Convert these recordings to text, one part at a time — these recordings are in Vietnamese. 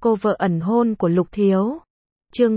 cô vợ ẩn hôn của Lục Thiếu. Chương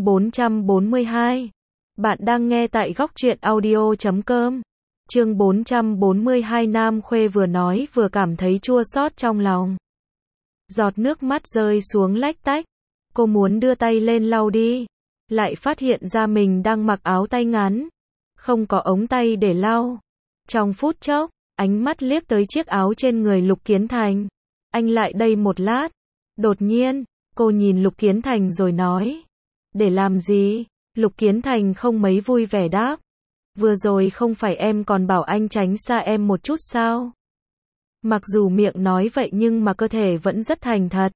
442. Bạn đang nghe tại góc truyện audio.com. Chương 442. Nam Khuê vừa nói vừa cảm thấy chua xót trong lòng. Giọt nước mắt rơi xuống lách tách. Cô muốn đưa tay lên lau đi, lại phát hiện ra mình đang mặc áo tay ngắn, không có ống tay để lau. Trong phút chốc, ánh mắt liếc tới chiếc áo trên người Lục Kiến Thành. Anh lại đây một lát. Đột nhiên, cô nhìn Lục Kiến Thành rồi nói. Để làm gì? Lục Kiến Thành không mấy vui vẻ đáp. Vừa rồi không phải em còn bảo anh tránh xa em một chút sao? Mặc dù miệng nói vậy nhưng mà cơ thể vẫn rất thành thật.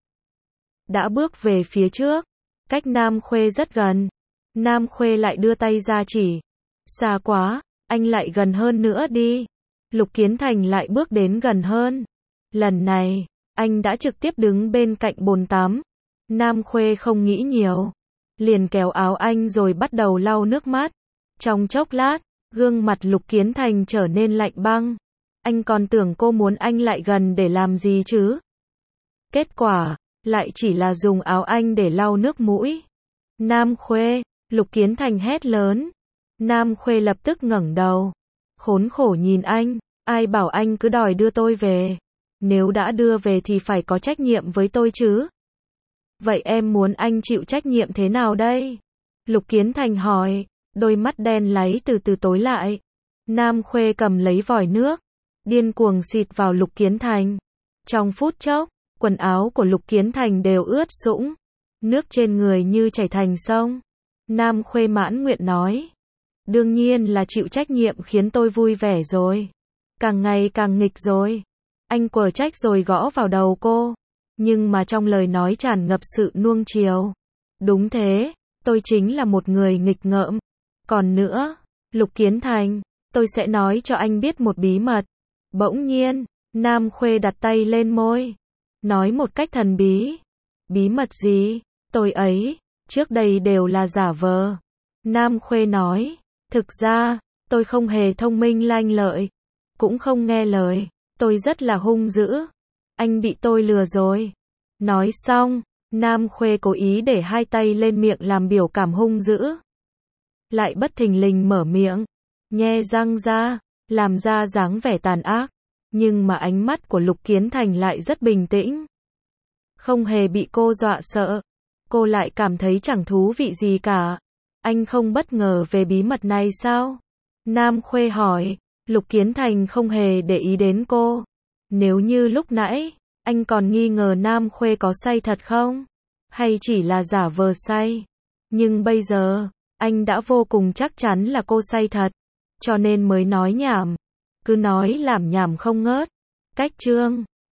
Đã bước về phía trước, cách Nam Khuê rất gần. Nam Khuê lại đưa tay ra chỉ. Xa quá, anh lại gần hơn nữa đi. Lục Kiến Thành lại bước đến gần hơn. Lần này, anh đã trực tiếp đứng bên cạnh bồn tắm. Nam Khuê không nghĩ nhiều, liền kéo áo anh rồi bắt đầu lau nước mắt. Trong chốc lát, gương mặt Lục Kiến Thành trở nên lạnh băng. Anh còn tưởng cô muốn anh lại gần để làm gì chứ? Kết quả, lại chỉ là dùng áo anh để lau nước mũi. Nam Khuê, Lục Kiến Thành hét lớn. Nam Khuê lập tức ngẩng đầu, khốn khổ nhìn anh. Ai bảo anh cứ đòi đưa tôi về? Nếu đã đưa về thì phải có trách nhiệm với tôi chứ. Vậy em muốn anh chịu trách nhiệm thế nào đây? Lục Kiến Thành hỏi, đôi mắt đen láy từ từ tối lại. Nam Khuê cầm lấy vòi nước, điên cuồng xịt vào Lục Kiến Thành. Trong phút chốc, quần áo của Lục Kiến Thành đều ướt sũng, nước trên người như chảy thành sông. Nam Khuê mãn nguyện nói, đương nhiên là chịu trách nhiệm khiến tôi vui vẻ rồi. Càng ngày càng nghịch rồi. Anh quở trách rồi gõ vào đầu cô. Nhưng mà trong lời nói tràn ngập sự nuông chiều. Đúng thế, tôi chính là một người nghịch ngợm. Còn nữa, Lục Kiến Thành, tôi sẽ nói cho anh biết một bí mật. Bỗng nhiên, Nam Khuê đặt tay lên môi, nói một cách thần bí. Bí mật gì? Tôi ấy, trước đây đều là giả vờ. Nam Khuê nói, thực ra, tôi không hề thông minh lanh lợi, cũng không nghe lời, tôi rất là hung dữ. Anh bị tôi lừa rồi. Nói xong, Nam Khuê cố ý để hai tay lên miệng làm biểu cảm hung dữ. Lại bất thình lình mở miệng, nhe răng ra, làm ra dáng vẻ tàn ác. Nhưng mà ánh mắt của Lục Kiến Thành lại rất bình tĩnh. Không hề bị cô dọa sợ. Cô lại cảm thấy chẳng thú vị gì cả. Anh không bất ngờ về bí mật này sao? Nam Khuê hỏi. Lục Kiến Thành không hề để ý đến cô. Nếu như lúc nãy, anh còn nghi ngờ Nam Khuê có say thật không? Hay chỉ là giả vờ say? Nhưng bây giờ, anh đã vô cùng chắc chắn là cô say thật. Cho nên mới nói nhảm. Cứ nói làm nhảm không ngớt. Cách chương